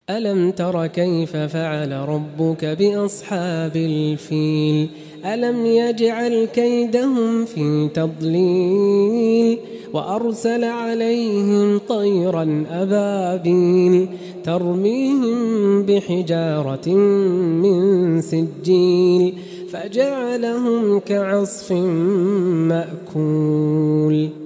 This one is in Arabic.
ألم تر كيف فعل ربك بأصحاب الفيل ألم يجعل كيدهم في تضليل وأرسل عليهم طيرا أبابيل ترميهم بحجارة من سجيل فجعلهم كعصف مأكول.